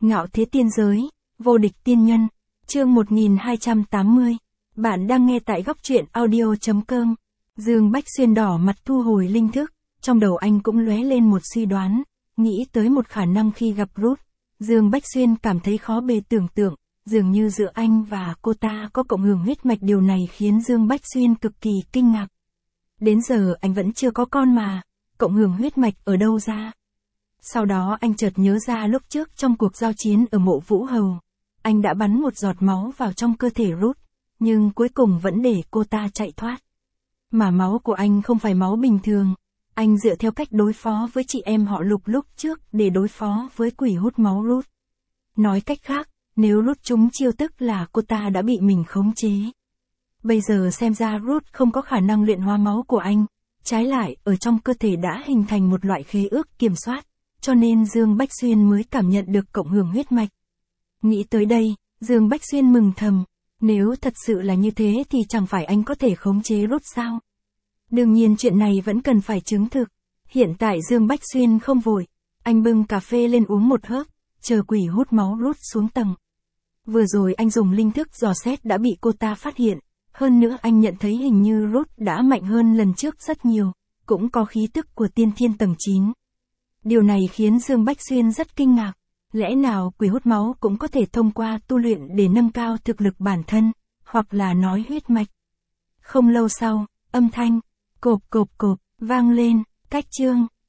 Ngạo thế tiên giới, vô địch tiên nhân, chương 1280. Bạn đang nghe tại góc truyện audio.com. Dương Bách Xuyên đỏ mặt thu hồi linh thức, trong đầu anh cũng lóe lên một suy đoán, nghĩ tới một khả năng khi gặp Ruth. Dương Bách Xuyên cảm thấy khó bề tưởng tượng, dường như giữa anh và cô ta có cộng hưởng huyết mạch, điều này khiến Dương Bách Xuyên cực kỳ kinh ngạc. Đến giờ anh vẫn chưa có con mà, cộng hưởng huyết mạch ở đâu ra? Sau đó anh chợt nhớ ra lúc trước trong cuộc giao chiến ở mộ Vũ Hầu, anh đã bắn một giọt máu vào trong cơ thể Ruth, nhưng cuối cùng vẫn để cô ta chạy thoát. Mà máu của anh không phải máu bình thường, anh dựa theo cách đối phó với chị em họ Lục lúc trước để đối phó với quỷ hút máu Ruth. Nói cách khác, nếu Ruth trúng chiêu tức là cô ta đã bị mình khống chế. Bây giờ xem ra Ruth không có khả năng luyện hóa máu của anh, trái lại ở trong cơ thể đã hình thành một loại khế ước kiểm soát, cho nên Dương Bách Xuyên mới cảm nhận được cộng hưởng huyết mạch. Nghĩ tới đây, Dương Bách Xuyên mừng thầm, nếu thật sự là như thế thì chẳng phải anh có thể khống chế Ruth sao? Đương nhiên chuyện này vẫn cần phải chứng thực. Hiện tại Dương Bách Xuyên không vội, anh bưng cà phê lên uống một hớp, chờ quỷ hút máu Ruth xuống tầng. Vừa rồi anh dùng linh thức dò xét đã bị cô ta phát hiện, hơn nữa anh nhận thấy hình như Ruth đã mạnh hơn lần trước rất nhiều, cũng có khí tức của tiên thiên tầng 9. Điều này khiến Dương Bách Xuyên rất kinh ngạc, lẽ nào quỷ hút máu cũng có thể thông qua tu luyện để nâng cao thực lực bản thân, hoặc là nói huyết mạch. Không lâu sau, âm thanh cộp cộp cộp vang lên, cách chương